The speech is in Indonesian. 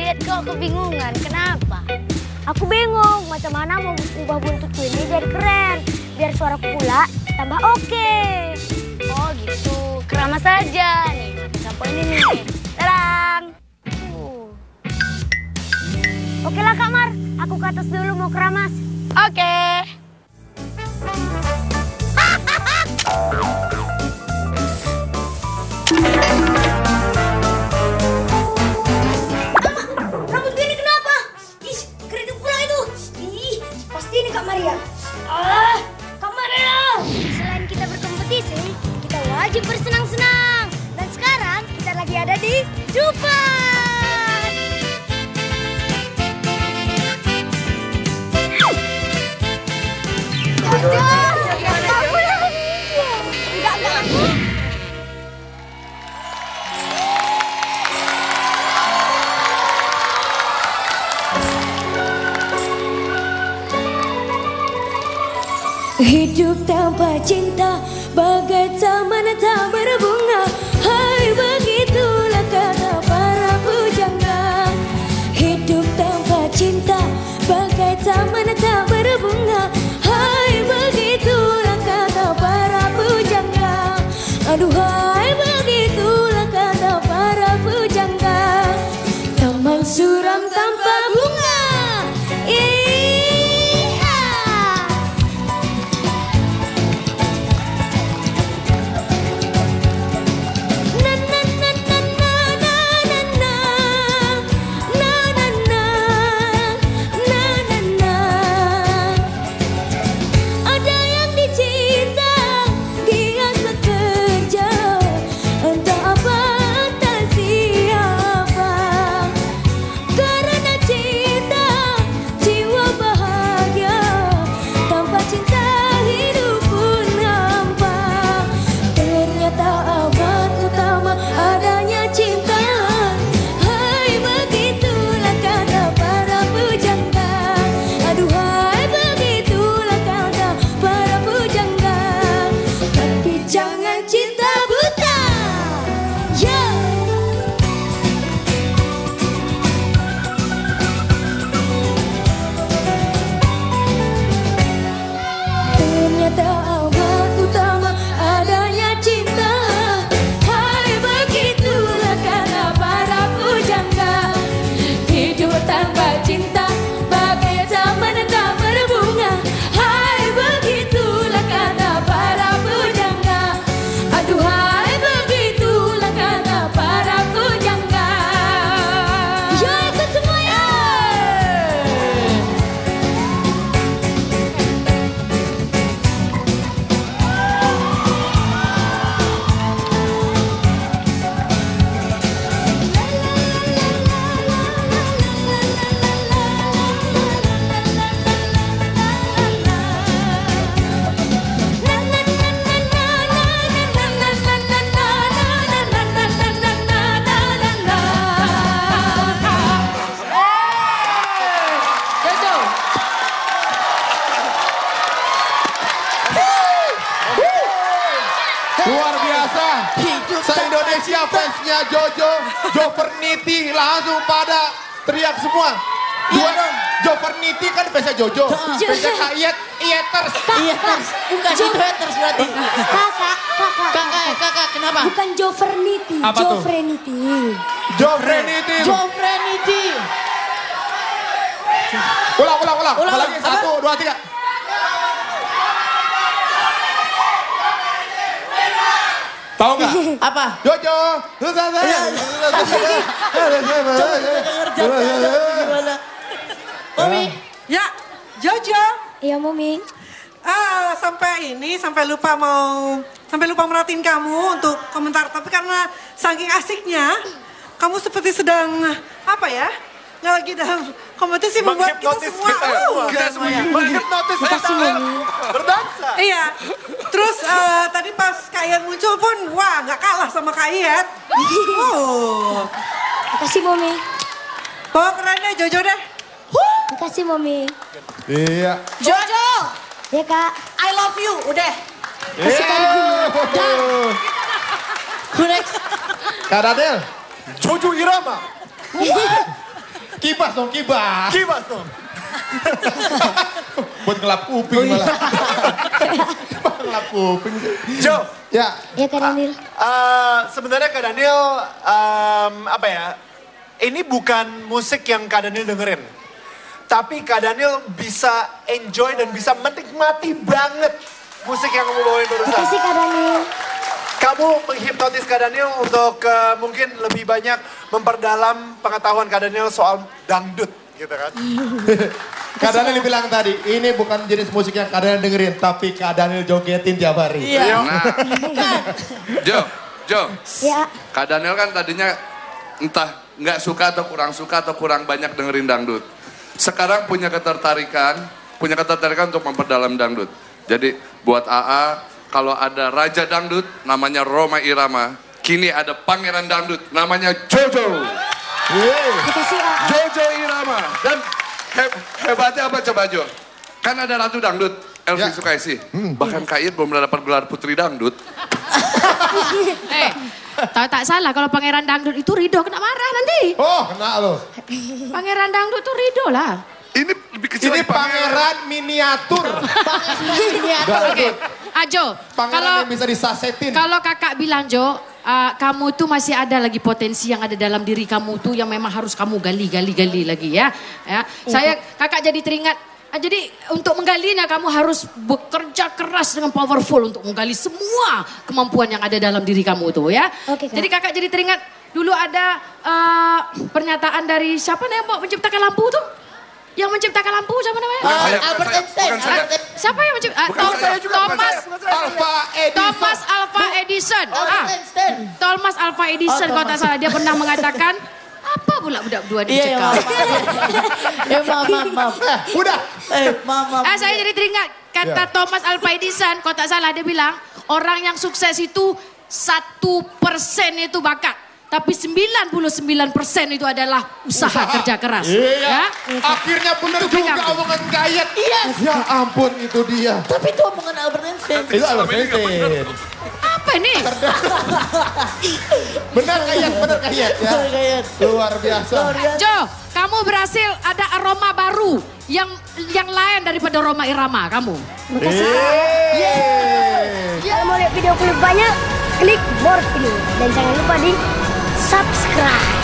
lihat kau kebingungan. Kenapa? Aku bingung macam mana mau ubah buntutku ini jadi keren. Biar suaraku pula tambah oke. Oh gitu, keramas saja. Nih, sampo ini nih. Terang. Oke lah Kak Mar, aku ke atas dulu mau keramas. Oke. Rambutku ini kenapa? Ih, keriting pula itu. Ih, pasti ini Kak Maria. Kak Maria. Selain kita berkompetisi, kita wajib bersenang-senang. Dan sekarang kita lagi ada di Dufan. Hidup tanpa cinta bagai taman tak berbunga. Hai, begitulah kata para pujangga. Hidup tanpa cinta bagai taman tak berbunga. Hai, begitulah kata para pujangga. Aduhai, begitulah kata para pujangga. Taman suram tanpa bunga. Luar biasa. Se-Indonesia fansnya Jojo, Jovernity langsung pada teriak semua. Jovernity kan fansnya Jojo. Fansnya Kak Ieters. Bukan itu haters berarti. Kakak, kenapa? Bukan Jovernity. Apa tuh? Jovernity. Ulang. Lagi 1, 2, 3. Tahu nggak? Apa? Jojo. Mami. Ya, Jojo. Iya Mami. Sampai lupa merhatiin kamu untuk komentar. Tapi karena saking asiknya, kamu seperti sedang apa ya? Nggak lagi dalam kompetisi membuat kita semua. Menghipnotis saya berdansa. Iya. Terus tadi pas Kak Iyet muncul pun, wah nggak kalah sama Kak Iyet. Makasih Mami. Bawa keren deh Jojo deh. Makasih Mami. Iya. Jojo. Ya Kak. I love you, udah. Who next? Kak Radel. Jojo Irama. Kibas dong, kibas. Kibas dong. Buat ngelap kuping malah. Ngelap kuping. Jo. Ya. Ya Kak Daniel. Sebenarnya Kak Daniel, apa ya, ini bukan musik yang Kak Daniel dengerin. Tapi Kak Daniel bisa enjoy dan bisa menikmati banget musik yang kamu bawain barusan. Makasih Kak Daniel. Kamu menghipnotis Kak Daniel untuk mungkin lebih banyak memperdalam pengetahuan Kak Daniel soal dangdut gitu kan. Kak Daniel bilang tadi, ini bukan jenis musik yang Kak Daniel dengerin, tapi Kak Daniel jogetin tiap hari. Iya. Nah, Jo, Ya. Kak Daniel kan tadinya entah nggak suka atau kurang banyak dengerin dangdut. Sekarang punya ketertarikan untuk memperdalam dangdut. Jadi buat AA, kalau ada raja dangdut namanya Rhoma Irama, kini ada pangeran dangdut namanya Jojo. Makasih Kak. Jojo Irama. Dan hebatnya apa coba Jo? Kan ada ratu dangdut, Elvi Ya. Sukaisi. Bahkan Kak Iit belum dapat gelar putri dangdut. Tahu tak salah kalau pangeran dangdut itu Rido kena marah nanti. Oh, kena loh. Pangeran dangdut itu Rido lah. Ini lebih kecil Ini lagi pangeran miniatur. Oke, Ajo, Pangeran yang bisa disasetin. kalau kakak bilang Jo, kamu tuh masih ada lagi potensi yang ada dalam diri kamu tuh yang memang harus kamu gali lagi ya. Saya kakak jadi teringat. Jadi untuk menggalinya kamu harus bekerja keras dengan powerful untuk menggali semua kemampuan yang ada dalam diri kamu tuh ya. Oke, Kak. Jadi kakak jadi teringat dulu ada pernyataan dari siapa nih yang mau menciptakan lampu tuh? Yang menciptakan lampu siapa namanya? Albert Einstein. Siapa yang menciptakan? Thomas Alva Edison. Albert Einstein. Thomas Alva Edison kalau tak salah dia pernah mengatakan apa pula budak dua Iya, dicekal. maaf. Udah. Maaf. Saya jadi teringat kata Thomas Alva Edison kalau tak salah dia bilang orang yang sukses itu 1% itu bakat. Tapi 99% itu adalah usaha kerja keras. Iya. Ya? Akhirnya bener juga pegang. omongan Gayet. Iya. Ya ampun, itu dia. Tapi itu omongan Albert Einstein. Itu Albert Einstein. Apa nih? Bener Gayet ya. Gayet. Luar biasa. Jo, kamu berhasil ada aroma baru yang lain daripada Rhoma Irama kamu. Kalau mau lihat video klip banyak, klik more video. Dan jangan lupa di subscribe.